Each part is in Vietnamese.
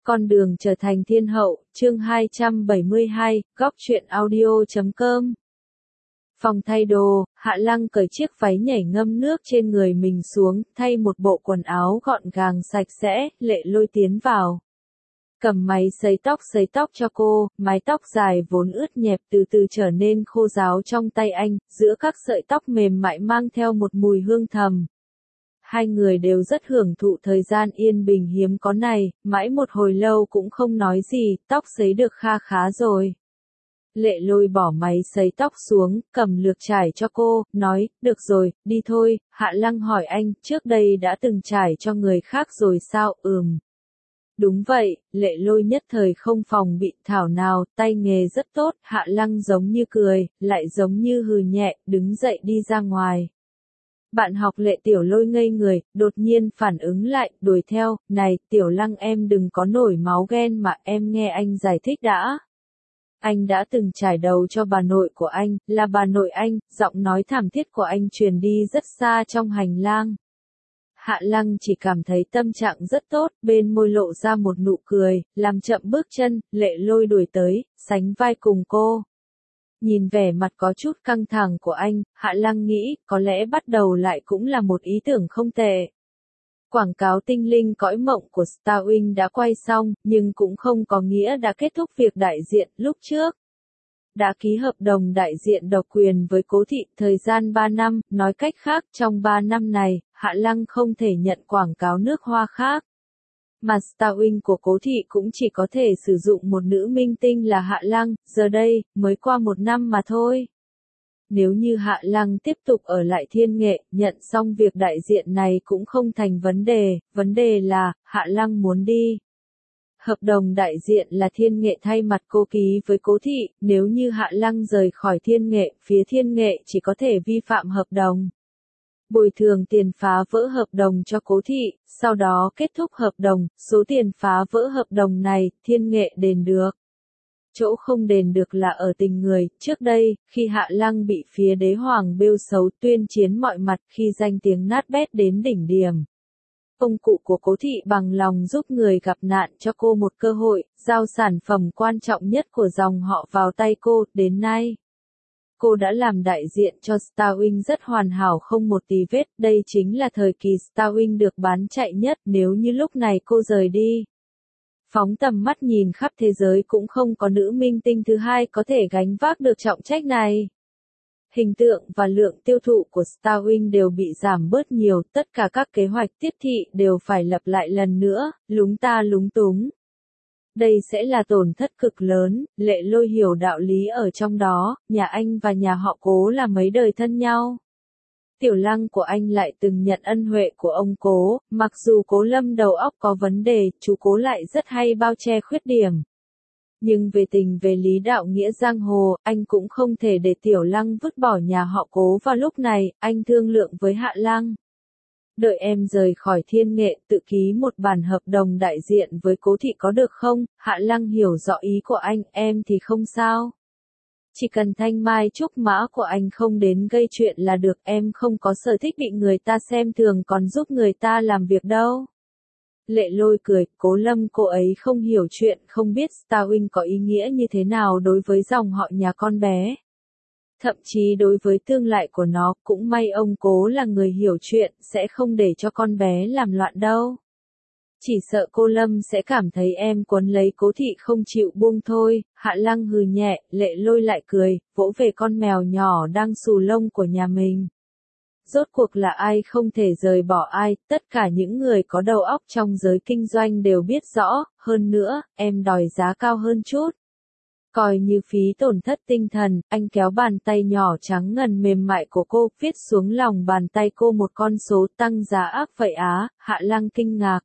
Con đường trở thành thiên hậu, chương 272, góc truyện audio.com. Phòng thay đồ, Hạ Lăng cởi chiếc váy nhảy ngâm nước trên người mình xuống, thay một bộ quần áo gọn gàng sạch sẽ, Lệ Lôi tiến vào. Cầm máy sấy tóc cho cô, mái tóc dài vốn ướt nhẹp từ từ trở nên khô ráo trong tay anh, giữa các sợi tóc mềm mại mang theo một mùi hương thầm. Hai người đều rất hưởng thụ thời gian yên bình hiếm có này, mãi một hồi lâu cũng không nói gì, tóc sấy được kha khá rồi. Lệ Lôi bỏ máy sấy tóc xuống, cầm lược trải cho cô, nói, được rồi, đi thôi. Hạ Lăng hỏi anh, trước đây đã từng trải cho người khác rồi sao? Đúng vậy, Lệ Lôi nhất thời không phòng bị, thảo nào, tay nghề rất tốt. Hạ Lăng giống như cười, lại giống như hừ nhẹ, đứng dậy đi ra ngoài. Bạn học Lệ Tiểu Lôi ngây người, đột nhiên phản ứng lại, đuổi theo, này, Tiểu Lăng em đừng có nổi máu ghen mà, em nghe anh giải thích đã. Anh đã từng trải đầu cho bà nội của anh, là bà nội anh, giọng nói thảm thiết của anh truyền đi rất xa trong hành lang. Hạ Lăng chỉ cảm thấy tâm trạng rất tốt, bên môi lộ ra một nụ cười, làm chậm bước chân, Lệ Lôi đuổi tới, sánh vai cùng cô. Nhìn vẻ mặt có chút căng thẳng của anh, Hạ Lăng nghĩ, có lẽ bắt đầu lại cũng là một ý tưởng không tệ. Quảng cáo tinh linh cõi mộng của Starwing đã quay xong, nhưng cũng không có nghĩa đã kết thúc việc đại diện lúc trước. Đã ký hợp đồng đại diện độc quyền với Cố Thị, thời gian 3 năm, nói cách khác, trong 3 năm này, Hạ Lăng không thể nhận quảng cáo nước hoa khác. Mà Starwing của Cố Thị cũng chỉ có thể sử dụng một nữ minh tinh là Hạ Lăng, giờ đây, mới qua 1 năm mà thôi. Nếu như Hạ Lăng tiếp tục ở lại Thiên Nghệ, nhận xong việc đại diện này cũng không thành vấn đề là, Hạ Lăng muốn đi. Hợp đồng đại diện là Thiên Nghệ thay mặt cô ký với Cố Thị, nếu như Hạ Lăng rời khỏi Thiên Nghệ, phía Thiên Nghệ chỉ có thể vi phạm hợp đồng. Bồi thường tiền phá vỡ hợp đồng cho Cố Thị, sau đó kết thúc hợp đồng, số tiền phá vỡ hợp đồng này, Thiên Nghệ đền được. Chỗ không đền được là ở tình người, trước đây, khi Hạ Lăng bị phía đế hoàng bêu xấu tuyên chiến mọi mặt khi danh tiếng nát bét đến đỉnh điểm. Ông cụ của Cố Thị bằng lòng giúp người gặp nạn cho cô một cơ hội, giao sản phẩm quan trọng nhất của dòng họ vào tay cô, đến nay. Cô đã làm đại diện cho Starwing rất hoàn hảo không một tì vết, đây chính là thời kỳ Starwing được bán chạy nhất, nếu như lúc này cô rời đi. Phóng tầm mắt nhìn khắp thế giới cũng không có nữ minh tinh thứ hai có thể gánh vác được trọng trách này. Hình tượng và lượng tiêu thụ của Starwing đều bị giảm bớt nhiều, tất cả các kế hoạch tiếp thị đều phải lập lại lần nữa, lúng ta lúng túng. Đây sẽ là tổn thất cực lớn, Lệ Lôi hiểu đạo lý ở trong đó, nhà anh và nhà họ Cố là mấy đời thân nhau. Tiểu Lăng của anh lại từng nhận ân huệ của ông Cố, mặc dù Cố Lâm đầu óc có vấn đề, chú Cố lại rất hay bao che khuyết điểm. Nhưng về tình về lý đạo nghĩa giang hồ, anh cũng không thể để Tiểu Lăng vứt bỏ nhà họ Cố vào lúc này, anh thương lượng với Hạ Lăng. Đợi em rời khỏi Thiên Nghệ, tự ký một bản hợp đồng đại diện với Cố Thị có được không? Hạ Lăng hiểu rõ ý của anh, em thì không sao. Chỉ cần thanh mai trúc mã của anh không đến gây chuyện là được, em không có sở thích bị người ta xem thường còn giúp người ta làm việc đâu. Lệ Lôi cười, Cố Lâm cô ấy không hiểu chuyện, không biết Starwing có ý nghĩa như thế nào đối với dòng họ nhà con bé. Thậm chí đối với tương lai của nó, cũng may ông Cố là người hiểu chuyện, sẽ không để cho con bé làm loạn đâu. Chỉ sợ cô Lâm sẽ cảm thấy em quấn lấy Cố Thị không chịu buông thôi. Hạ Lăng hừ nhẹ, Lệ Lôi lại cười, vỗ về con mèo nhỏ đang xù lông của nhà mình. Rốt cuộc là ai không thể rời bỏ ai, tất cả những người có đầu óc trong giới kinh doanh đều biết rõ, hơn nữa, em đòi giá cao hơn chút. Coi như phí tổn thất tinh thần, anh kéo bàn tay nhỏ trắng ngần mềm mại của cô, viết xuống lòng bàn tay cô một con số tăng giá ác vậy á, Hạ Lăng kinh ngạc.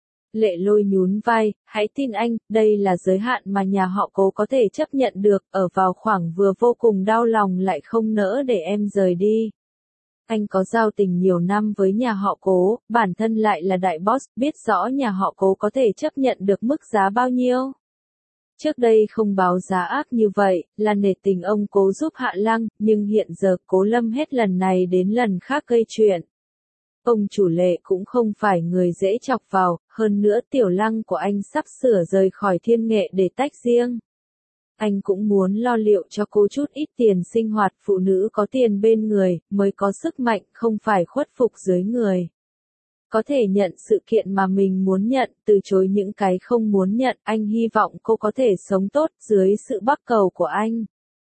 Lệ Lôi nhún vai, hãy tin anh, đây là giới hạn mà nhà họ Cố có thể chấp nhận được, ở vào khoảng vừa vô cùng đau lòng lại không nỡ để em rời đi. Anh có giao tình nhiều năm với nhà họ Cố, bản thân lại là đại boss, biết rõ nhà họ Cố có thể chấp nhận được mức giá bao nhiêu. Trước đây không báo giá ác như vậy, là nể tình ông Cố giúp Hạ Lăng, nhưng hiện giờ Cố Lâm hết lần này đến lần khác gây chuyện. Ông chủ Lệ cũng không phải người dễ chọc vào, hơn nữa Tiểu Lăng của anh sắp sửa rời khỏi Thiên Nghệ để tách riêng. Anh cũng muốn lo liệu cho cô chút ít tiền sinh hoạt, phụ nữ có tiền bên người, mới có sức mạnh, không phải khuất phục dưới người. Có thể nhận sự kiện mà mình muốn nhận, từ chối những cái không muốn nhận, anh hy vọng cô có thể sống tốt dưới sự bắc cầu của anh.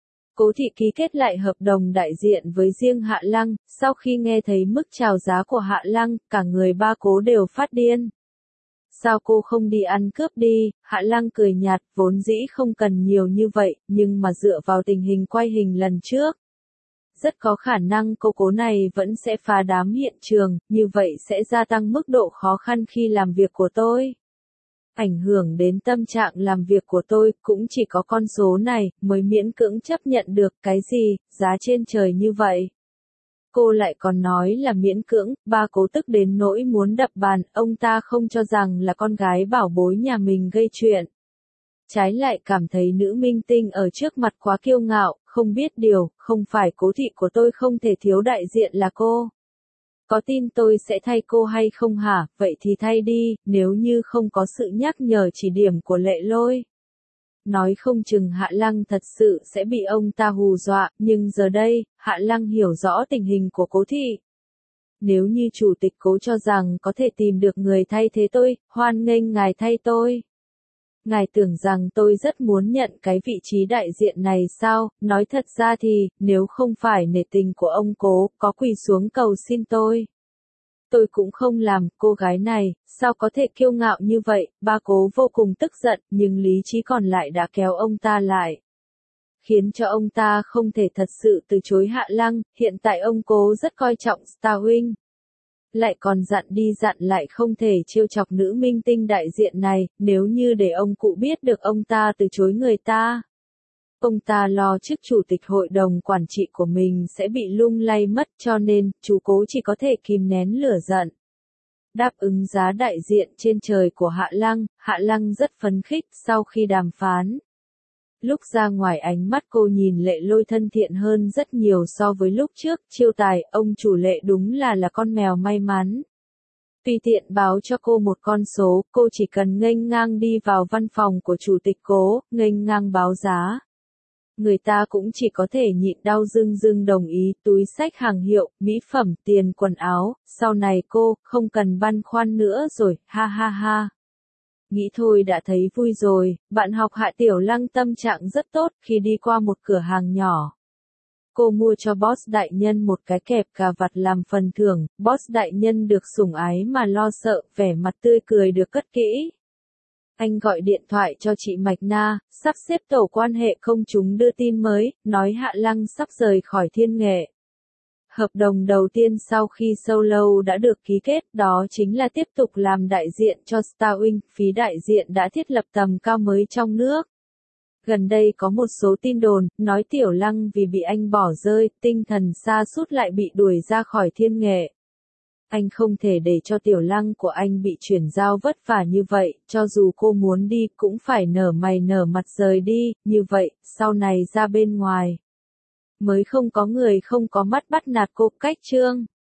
Cố Thị ký kết lại hợp đồng đại diện với riêng Hạ Lăng, sau khi nghe thấy mức chào giá của Hạ Lăng, cả người ba Cố đều phát điên. Sao cô không đi ăn cướp đi, Hạ Lăng cười nhạt, vốn dĩ không cần nhiều như vậy, nhưng mà dựa vào tình hình quay hình lần trước. Rất có khả năng cô Cố này vẫn sẽ phá đám hiện trường, như vậy sẽ gia tăng mức độ khó khăn khi làm việc của tôi. Ảnh hưởng đến tâm trạng làm việc của tôi, cũng chỉ có con số này, mới miễn cưỡng chấp nhận được, cái gì, giá trên trời như vậy. Cô lại còn nói là miễn cưỡng, ba Cố tức đến nỗi muốn đập bàn, ông ta không cho rằng là con gái bảo bối nhà mình gây chuyện. Trái lại cảm thấy nữ minh tinh ở trước mặt quá kiêu ngạo, không biết điều, không phải Cố Thị của tôi không thể thiếu đại diện là cô. Có tin tôi sẽ thay cô hay không hả, vậy thì thay đi, nếu như không có sự nhắc nhở chỉ điểm của Lệ Lôi. Nói không chừng Hạ Lăng thật sự sẽ bị ông ta hù dọa, nhưng giờ đây, Hạ Lăng hiểu rõ tình hình của Cố Thị. Nếu như chủ tịch Cố cho rằng có thể tìm được người thay thế tôi, hoan nghênh ngài thay tôi. Ngài tưởng rằng tôi rất muốn nhận cái vị trí đại diện này sao, nói thật ra thì, nếu không phải nể tình của ông Cố, có quỳ xuống cầu xin tôi cũng không làm, cô gái này, sao có thể kiêu ngạo như vậy, ba Cố vô cùng tức giận, nhưng lý trí còn lại đã kéo ông ta lại. Khiến cho ông ta không thể thật sự từ chối Hạ Lăng, hiện tại ông Cố rất coi trọng Star Wing. Lại còn dặn đi dặn lại không thể trêu chọc nữ minh tinh đại diện này, nếu như để ông cụ biết được ông ta từ chối người ta. Ông ta lo chức chủ tịch hội đồng quản trị của mình sẽ bị lung lay mất, cho nên, chú Cố chỉ có thể kìm nén lửa giận. Đáp ứng giá đại diện trên trời của Hạ Lăng rất phấn khích sau khi đàm phán. Lúc ra ngoài ánh mắt cô nhìn Lệ Lôi thân thiện hơn rất nhiều so với lúc trước, chiêu tài, ông chủ Lệ đúng là con mèo may mắn. Tùy tiện báo cho cô một con số, cô chỉ cần nghênh ngang đi vào văn phòng của chủ tịch Cố, nghênh ngang báo giá. Người ta cũng chỉ có thể nhịn đau dưng dưng đồng ý, túi xách hàng hiệu, mỹ phẩm, tiền quần áo, sau này cô, không cần băn khoăn nữa rồi, ha ha ha. Nghĩ thôi đã thấy vui rồi, bạn học Hạ Tiểu Lăng tâm trạng rất tốt khi đi qua một cửa hàng nhỏ. Cô mua cho boss đại nhân một cái kẹp cà vạt làm phần thưởng, boss đại nhân được sủng ái mà lo sợ, vẻ mặt tươi cười được cất kỹ. Anh gọi điện thoại cho chị Mạch Na, sắp xếp tổ quan hệ công chúng đưa tin mới, nói Hạ Lăng sắp rời khỏi Thiên Nghệ. Hợp đồng đầu tiên sau khi solo đã được ký kết, đó chính là tiếp tục làm đại diện cho Star Wing, phí đại diện đã thiết lập tầm cao mới trong nước. Gần đây có một số tin đồn, nói Tiểu Lăng vì bị anh bỏ rơi, tinh thần sa sút lại bị đuổi ra khỏi Thiên Nghệ. Anh không thể để cho Tiểu Lăng của anh bị chuyển giao vất vả như vậy, cho dù cô muốn đi cũng phải nở mày nở mặt rời đi, như vậy, sau này ra bên ngoài. Mới không có người không có mắt bắt nạt cô, cách chương.